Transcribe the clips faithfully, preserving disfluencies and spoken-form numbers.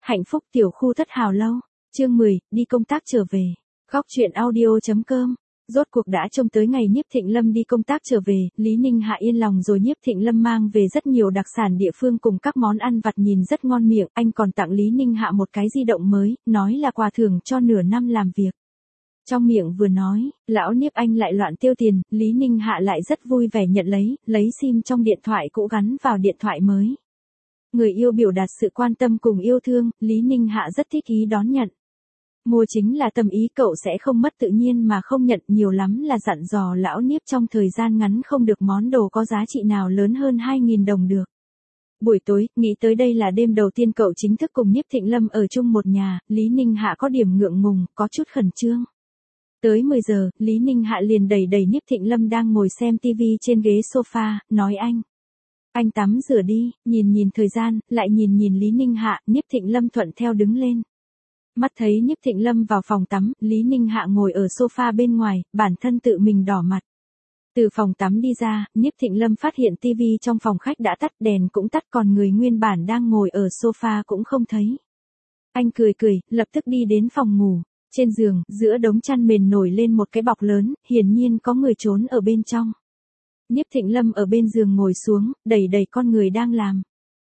Hạnh phúc tiểu khu thất hào lâu. Chương mười, đi công tác trở về. Góc truyện audio.com. Rốt cuộc đã trông tới ngày Nhiếp Thịnh Lâm đi công tác trở về, Lý Ninh Hạ yên lòng rồi. Nhiếp Thịnh Lâm mang về rất nhiều đặc sản địa phương cùng các món ăn vặt nhìn rất ngon miệng, anh còn tặng Lý Ninh Hạ một cái di động mới, nói là quà thưởng cho nửa năm làm việc. Trong miệng vừa nói, lão Nhiếp anh lại loạn tiêu tiền, Lý Ninh Hạ lại rất vui vẻ nhận lấy, lấy sim trong điện thoại cũ gắn vào điện thoại mới. Người yêu biểu đạt sự quan tâm cùng yêu thương, Lý Ninh Hạ rất thích ý đón nhận. Mua chính là tâm ý, cậu sẽ không mất tự nhiên mà không nhận, nhiều lắm là dặn dò lão Nhiếp trong thời gian ngắn không được món đồ có giá trị nào lớn hơn hai nghìn đồng được. Buổi tối, nghĩ tới đây là đêm đầu tiên cậu chính thức cùng Nhiếp Thịnh Lâm ở chung một nhà, Lý Ninh Hạ có điểm ngượng ngùng, có chút khẩn trương. Tới mười giờ, Lý Ninh Hạ liền đẩy đẩy Nhiếp Thịnh Lâm đang ngồi xem tivi trên ghế sofa, nói anh. Anh tắm rửa đi, nhìn nhìn thời gian, lại nhìn nhìn Lý Ninh Hạ, Nhiếp Thịnh Lâm thuận theo đứng lên. Mắt thấy Nhiếp Thịnh Lâm vào phòng tắm, Lý Ninh Hạ ngồi ở sofa bên ngoài, bản thân tự mình đỏ mặt. Từ phòng tắm đi ra, Nhiếp Thịnh Lâm phát hiện tivi trong phòng khách đã tắt, đèn cũng tắt, còn người nguyên bản đang ngồi ở sofa cũng không thấy. Anh cười cười, lập tức đi đến phòng ngủ. Trên giường, giữa đống chăn mền nổi lên một cái bọc lớn, hiển nhiên có người trốn ở bên trong. Nhiếp Thịnh Lâm ở bên giường ngồi xuống, đẩy đẩy con người đang làm.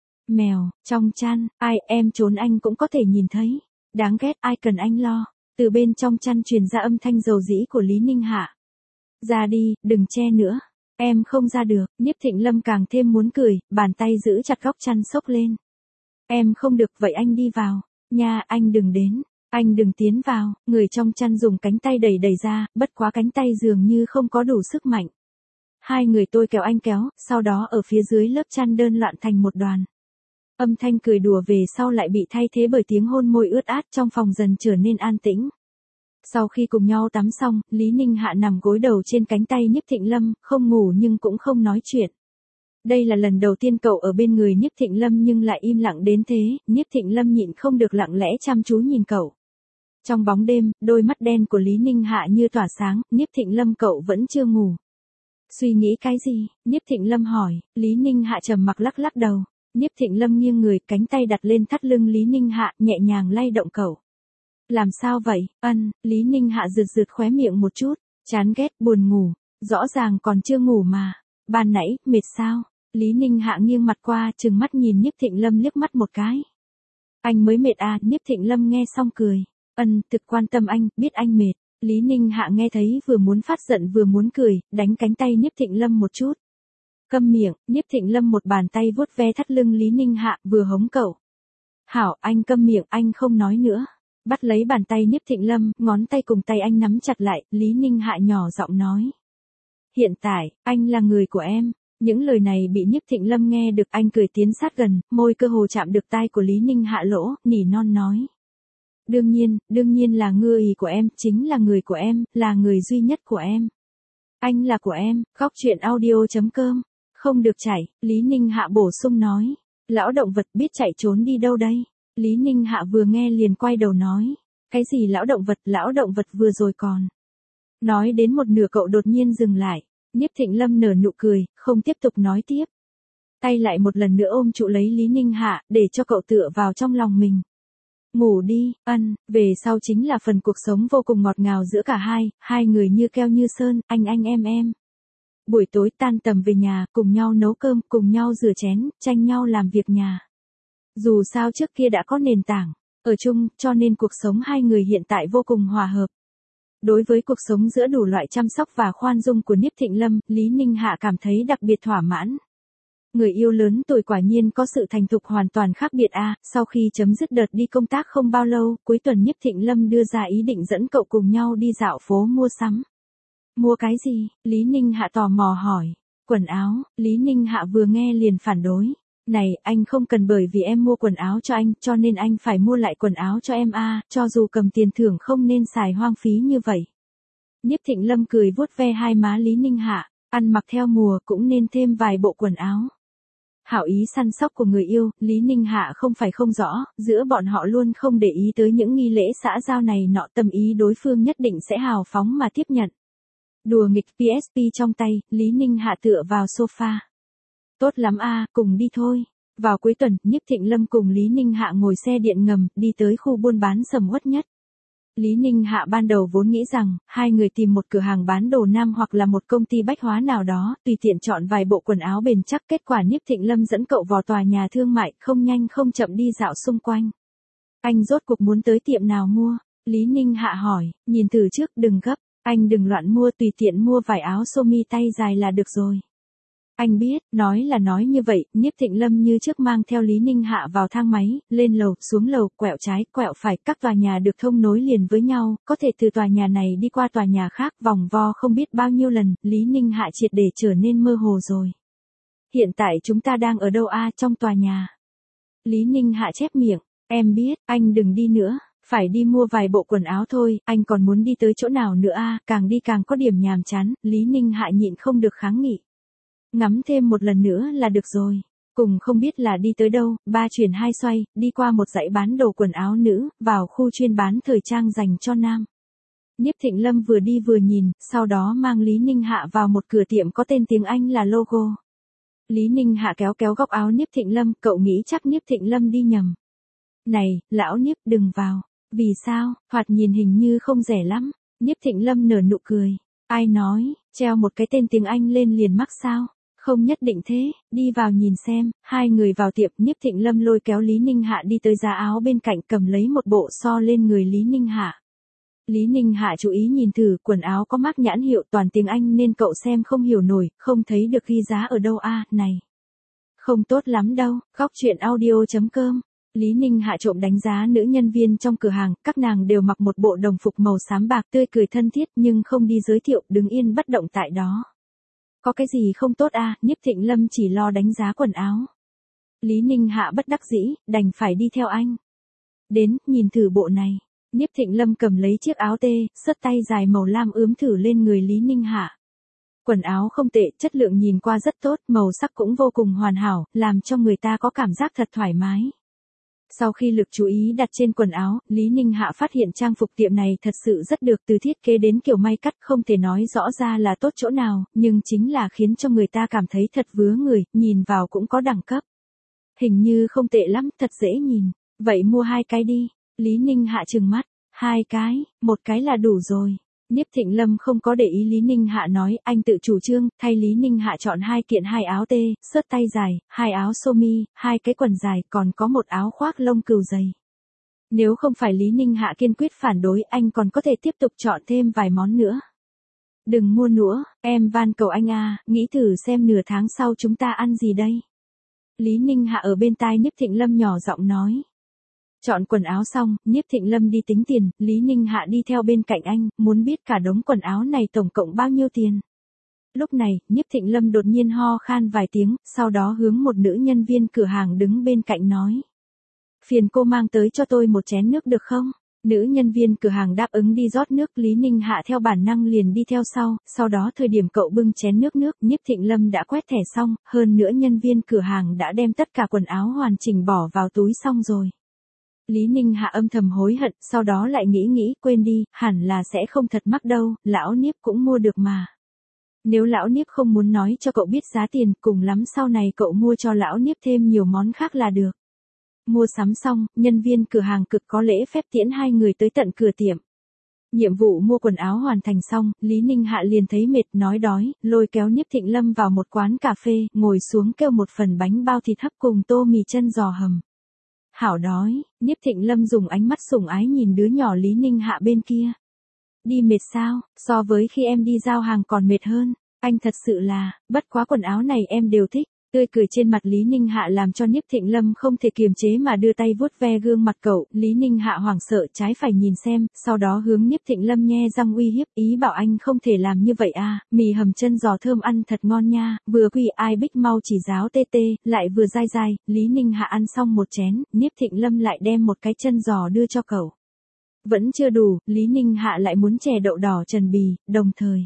Mèo, trong chăn, ai em trốn anh cũng có thể nhìn thấy. Đáng ghét, ai cần anh lo. Từ bên trong chăn truyền ra âm thanh dầu dĩ của Lý Ninh Hạ. Ra đi, đừng che nữa. Em không ra được. Nhiếp Thịnh Lâm càng thêm muốn cười, bàn tay giữ chặt góc chăn xốc lên. Em không được, vậy anh đi vào. Nha, anh đừng đến. Anh đừng tiến vào. Người trong chăn dùng cánh tay đẩy đẩy ra, bất quá cánh tay dường như không có đủ sức mạnh. Hai người tôi kéo anh kéo, sau đó ở phía dưới lớp chăn đơn loạn thành một đoàn. Âm thanh cười đùa về sau lại bị thay thế bởi tiếng hôn môi ướt át, trong phòng dần trở nên an tĩnh. Sau khi cùng nhau tắm xong, Lý Ninh Hạ nằm gối đầu trên cánh tay Nhiếp Thịnh Lâm, không ngủ nhưng cũng không nói chuyện. Đây là lần đầu tiên cậu ở bên người Nhiếp Thịnh Lâm nhưng lại im lặng đến thế, Nhiếp Thịnh Lâm nhịn không được lặng lẽ chăm chú nhìn cậu. Trong bóng đêm, đôi mắt đen của Lý Ninh Hạ như tỏa sáng, Nhiếp Thịnh Lâm cậu vẫn chưa ngủ. Suy nghĩ cái gì? Nhiếp Thịnh Lâm hỏi, Lý Ninh Hạ trầm mặc lắc lắc đầu. Nhiếp Thịnh Lâm nghiêng người, cánh tay đặt lên thắt lưng Lý Ninh Hạ, nhẹ nhàng lay động cậu. Làm sao vậy? Ân, Lý Ninh Hạ rượt rượt khóe miệng một chút, chán ghét, buồn ngủ, rõ ràng còn chưa ngủ mà. Ban nãy, mệt sao? Lý Ninh Hạ nghiêng mặt qua, trừng mắt nhìn Nhiếp Thịnh Lâm liếc mắt một cái. Anh mới mệt à? Nhiếp Thịnh Lâm nghe xong cười. Ân, thực quan tâm anh, biết anh mệt. Lý Ninh Hạ nghe thấy vừa muốn phát giận vừa muốn cười, đánh cánh tay Nhiếp Thịnh Lâm một chút. Câm miệng, Nhiếp Thịnh Lâm một bàn tay vuốt ve thắt lưng Lý Ninh Hạ, vừa hống cậu. Hảo, anh câm miệng, anh không nói nữa. Bắt lấy bàn tay Nhiếp Thịnh Lâm, ngón tay cùng tay anh nắm chặt lại, Lý Ninh Hạ nhỏ giọng nói. Hiện tại, anh là người của em. Những lời này bị Nhiếp Thịnh Lâm nghe được, anh cười tiến sát gần, môi cơ hồ chạm được tai của Lý Ninh Hạ lỗ, nỉ non nói. Đương nhiên, đương nhiên là người của em, chính là người của em, là người duy nhất của em. Anh là của em, góc truyện audio.com. Không được chảy, Lý Ninh Hạ bổ sung nói. Lão động vật biết chạy trốn đi đâu đây? Lý Ninh Hạ vừa nghe liền quay đầu nói. Cái gì lão động vật, lão động vật vừa rồi còn. Nói đến một nửa cậu đột nhiên dừng lại. Nhiếp Thịnh Lâm nở nụ cười, không tiếp tục nói tiếp. Tay lại một lần nữa ôm trụ lấy Lý Ninh Hạ, để cho cậu tựa vào trong lòng mình. Ngủ đi, Ân, về sau chính là phần cuộc sống vô cùng ngọt ngào giữa cả hai, hai người như keo như sơn, anh anh em em. Buổi tối tan tầm về nhà, cùng nhau nấu cơm, cùng nhau rửa chén, tranh nhau làm việc nhà. Dù sao trước kia đã có nền tảng, ở chung, cho nên cuộc sống hai người hiện tại vô cùng hòa hợp. Đối với cuộc sống giữa đủ loại chăm sóc và khoan dung của Nhiếp Thịnh Lâm, Lý Ninh Hạ cảm thấy đặc biệt thỏa mãn. Người yêu lớn tuổi quả nhiên có sự thành thục hoàn toàn khác biệt a. À, sau khi chấm dứt đợt đi công tác không bao lâu, cuối tuần Nhiếp Thịnh Lâm đưa ra ý định dẫn cậu cùng nhau đi dạo phố mua sắm. Mua cái gì? Lý Ninh Hạ tò mò hỏi. Quần áo, Lý Ninh Hạ vừa nghe liền phản đối. Này, anh không cần bởi vì em mua quần áo cho anh, cho nên anh phải mua lại quần áo cho em a. À, cho dù cầm tiền thưởng không nên xài hoang phí như vậy. Nhiếp Thịnh Lâm cười vuốt ve hai má Lý Ninh Hạ, ăn mặc theo mùa cũng nên thêm vài bộ quần áo. Hảo ý săn sóc của người yêu, Lý Ninh Hạ không phải không rõ, giữa bọn họ luôn không để ý tới những nghi lễ xã giao này nọ, tâm ý đối phương nhất định sẽ hào phóng mà tiếp nhận. Đùa nghịch pê ét pê trong tay, Lý Ninh Hạ tựa vào sofa. Tốt lắm a, cùng đi thôi. Vào cuối tuần, Nhiếp Thịnh Lâm cùng Lý Ninh Hạ ngồi xe điện ngầm, đi tới khu buôn bán sầm uất nhất. Lý Ninh Hạ ban đầu vốn nghĩ rằng, hai người tìm một cửa hàng bán đồ nam hoặc là một công ty bách hóa nào đó, tùy tiện chọn vài bộ quần áo bền chắc. Kết quả Nhiếp Thịnh Lâm dẫn cậu vào tòa nhà thương mại, không nhanh không chậm đi dạo xung quanh. Anh rốt cuộc muốn tới tiệm nào mua? Lý Ninh Hạ hỏi, nhìn từ trước, đừng gấp, anh đừng loạn mua, tùy tiện mua vài áo sơ mi tay dài là được rồi. Anh biết, nói là nói như vậy, Nhiếp Thịnh Lâm như trước mang theo Lý Ninh Hạ vào thang máy, lên lầu, xuống lầu, quẹo trái, quẹo phải, các tòa nhà được thông nối liền với nhau, có thể từ tòa nhà này đi qua tòa nhà khác, vòng vo không biết bao nhiêu lần, Lý Ninh Hạ triệt để trở nên mơ hồ rồi. Hiện tại chúng ta đang ở đâu a? Trong tòa nhà. Lý Ninh Hạ chép miệng, em biết, anh đừng đi nữa. Phải đi mua vài bộ quần áo thôi, anh còn muốn đi tới chỗ nào nữa a? Càng đi càng có điểm nhàm chán, Lý Ninh Hạ nhịn không được kháng nghị. Ngắm thêm một lần nữa là được rồi. Cùng không biết là đi tới đâu, ba chuyển hai xoay, đi qua một dãy bán đồ quần áo nữ, vào khu chuyên bán thời trang dành cho nam. Nhiếp Thịnh Lâm vừa đi vừa nhìn, sau đó mang Lý Ninh Hạ vào một cửa tiệm có tên tiếng Anh là Logo. Lý Ninh Hạ kéo kéo góc áo Nhiếp Thịnh Lâm, cậu nghĩ chắc Nhiếp Thịnh Lâm đi nhầm. Này, lão Nhiếp đừng vào. Vì sao, thoạt nhìn hình như không rẻ lắm. Nhiếp Thịnh Lâm nở nụ cười. Ai nói, treo một cái tên tiếng Anh lên liền mắc sao? Không nhất định thế, đi vào nhìn xem. Hai người vào tiệm, Nhiếp Thịnh Lâm lôi kéo Lý Ninh Hạ đi tới giá áo bên cạnh, cầm lấy một bộ so lên người Lý Ninh Hạ. Lý Ninh Hạ chú ý nhìn thử, quần áo có mác nhãn hiệu toàn tiếng Anh nên cậu xem không hiểu nổi, không thấy được ghi giá ở đâu a, này. Không tốt lắm đâu, góc chuyện audio chấm com. Lý Ninh Hạ trộm đánh giá nữ nhân viên trong cửa hàng, các nàng đều mặc một bộ đồng phục màu xám bạc tươi cười thân thiết nhưng không đi giới thiệu, đứng yên bất động tại đó. Có cái gì không tốt à, Nhiếp Thịnh Lâm chỉ lo đánh giá quần áo. Lý Ninh Hạ bất đắc dĩ, đành phải đi theo anh. Đến, nhìn thử bộ này. Nhiếp Thịnh Lâm cầm lấy chiếc áo tê, sớt tay dài màu lam ướm thử lên người Lý Ninh Hạ. Quần áo không tệ, chất lượng nhìn qua rất tốt, màu sắc cũng vô cùng hoàn hảo, làm cho người ta có cảm giác thật thoải mái. Sau khi lực chú ý đặt trên quần áo, Lý Ninh Hạ phát hiện trang phục tiệm này thật sự rất được, từ thiết kế đến kiểu may cắt không thể nói rõ ra là tốt chỗ nào, nhưng chính là khiến cho người ta cảm thấy thật vứa người, nhìn vào cũng có đẳng cấp. Hình như không tệ lắm, thật dễ nhìn. Vậy mua hai cái đi. Lý Ninh Hạ trừng mắt. Hai cái, một cái là đủ rồi. Nhiếp Thịnh Lâm không có để ý Lý Ninh Hạ nói, anh tự chủ trương, thay Lý Ninh Hạ chọn hai kiện hai áo tê, sớt tay dài, hai áo sơ mi, hai cái quần dài, còn có một áo khoác lông cừu dày. Nếu không phải Lý Ninh Hạ kiên quyết phản đối, anh còn có thể tiếp tục chọn thêm vài món nữa. Đừng mua nữa, em van cầu anh à, nghĩ thử xem nửa tháng sau chúng ta ăn gì đây. Lý Ninh Hạ ở bên tai Nhiếp Thịnh Lâm nhỏ giọng nói. Chọn quần áo xong, Nhiếp Thịnh Lâm đi tính tiền, Lý Ninh Hạ đi theo bên cạnh anh, muốn biết cả đống quần áo này tổng cộng bao nhiêu tiền. Lúc này, Nhiếp Thịnh Lâm đột nhiên ho khan vài tiếng, sau đó hướng một nữ nhân viên cửa hàng đứng bên cạnh nói. Phiền cô mang tới cho tôi một chén nước được không? Nữ nhân viên cửa hàng đáp ứng đi rót nước, Lý Ninh Hạ theo bản năng liền đi theo sau, sau đó thời điểm cậu bưng chén nước nước, Nhiếp Thịnh Lâm đã quét thẻ xong, hơn nữa nhân viên cửa hàng đã đem tất cả quần áo hoàn chỉnh bỏ vào túi xong rồi. Lý Ninh Hạ âm thầm hối hận, sau đó lại nghĩ nghĩ, quên đi, hẳn là sẽ không thật mắc đâu, lão Nhiếp cũng mua được mà. Nếu lão Nhiếp không muốn nói cho cậu biết giá tiền, cùng lắm sau này cậu mua cho lão Nhiếp thêm nhiều món khác là được. Mua sắm xong, nhân viên cửa hàng cực có lễ phép tiễn hai người tới tận cửa tiệm. Nhiệm vụ mua quần áo hoàn thành xong, Lý Ninh Hạ liền thấy mệt, nói đói, lôi kéo Nhiếp Thịnh Lâm vào một quán cà phê, ngồi xuống kêu một phần bánh bao thịt hấp cùng tô mì chân giò hầm. Hảo đói, Nhiếp Thịnh Lâm dùng ánh mắt sủng ái nhìn đứa nhỏ Lý Ninh Hạ bên kia. Đi mệt sao, so với khi em đi giao hàng còn mệt hơn, anh thật sự là, bất quá quần áo này em đều thích. Tươi cười trên mặt Lý Ninh Hạ làm cho Nhiếp Thịnh Lâm không thể kiềm chế mà đưa tay vuốt ve gương mặt cậu, Lý Ninh Hạ hoảng sợ trái phải nhìn xem, sau đó hướng Nhiếp Thịnh Lâm nhe răng uy hiếp, ý bảo anh không thể làm như vậy à, mì hầm chân giò thơm ăn thật ngon nha, vừa quỳ ai bích mau chỉ giáo tê tê, lại vừa dai dai, Lý Ninh Hạ ăn xong một chén, Nhiếp Thịnh Lâm lại đem một cái chân giò đưa cho cậu. Vẫn chưa đủ, Lý Ninh Hạ lại muốn chè đậu đỏ trần bì, đồng thời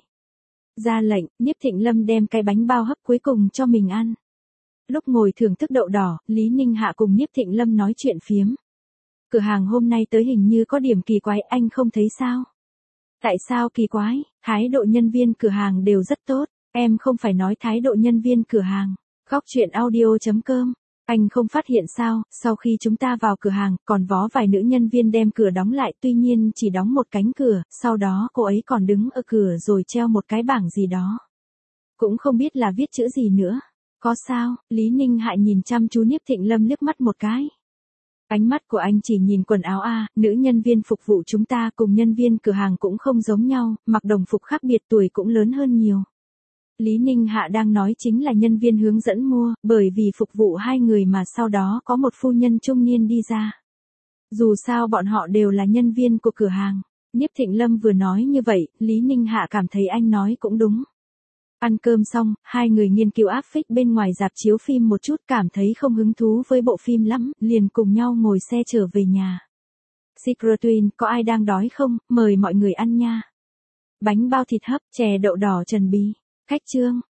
ra lệnh, Nhiếp Thịnh Lâm đem cái bánh bao hấp cuối cùng cho mình ăn. Lúc ngồi thưởng thức đậu đỏ, Lý Ninh Hạ cùng Nhiếp Thịnh Lâm nói chuyện phiếm. Cửa hàng hôm nay tới hình như có điểm kỳ quái, anh không thấy sao? Tại sao kỳ quái? Thái độ nhân viên cửa hàng đều rất tốt, em không phải nói thái độ nhân viên cửa hàng. Góc chuyện audio chấm com Anh không phát hiện sao, sau khi chúng ta vào cửa hàng, còn vó vài nữ nhân viên đem cửa đóng lại, tuy nhiên chỉ đóng một cánh cửa, sau đó cô ấy còn đứng ở cửa rồi treo một cái bảng gì đó. Cũng không biết là viết chữ gì nữa. Có sao? Lý Ninh Hại nhìn chăm chú Nhiếp Thịnh Lâm liếc mắt một cái. Ánh mắt của anh chỉ nhìn quần áo a, nữ nhân viên phục vụ chúng ta cùng nhân viên cửa hàng cũng không giống nhau, mặc đồng phục khác biệt, tuổi cũng lớn hơn nhiều. Lý Ninh Hạ đang nói chính là nhân viên hướng dẫn mua, bởi vì phục vụ hai người mà sau đó có một phu nhân trung niên đi ra. Dù sao bọn họ đều là nhân viên của cửa hàng. Nhiếp Thịnh Lâm vừa nói như vậy, Lý Ninh Hạ cảm thấy anh nói cũng đúng. Ăn cơm xong, hai người nghiên cứu áp phích bên ngoài rạp chiếu phim một chút, cảm thấy không hứng thú với bộ phim lắm, liền cùng nhau ngồi xe trở về nhà. Secret Twin, có ai đang đói không? Mời mọi người ăn nha. Bánh bao thịt hấp, chè đậu đỏ Trần Bì. Khách trương.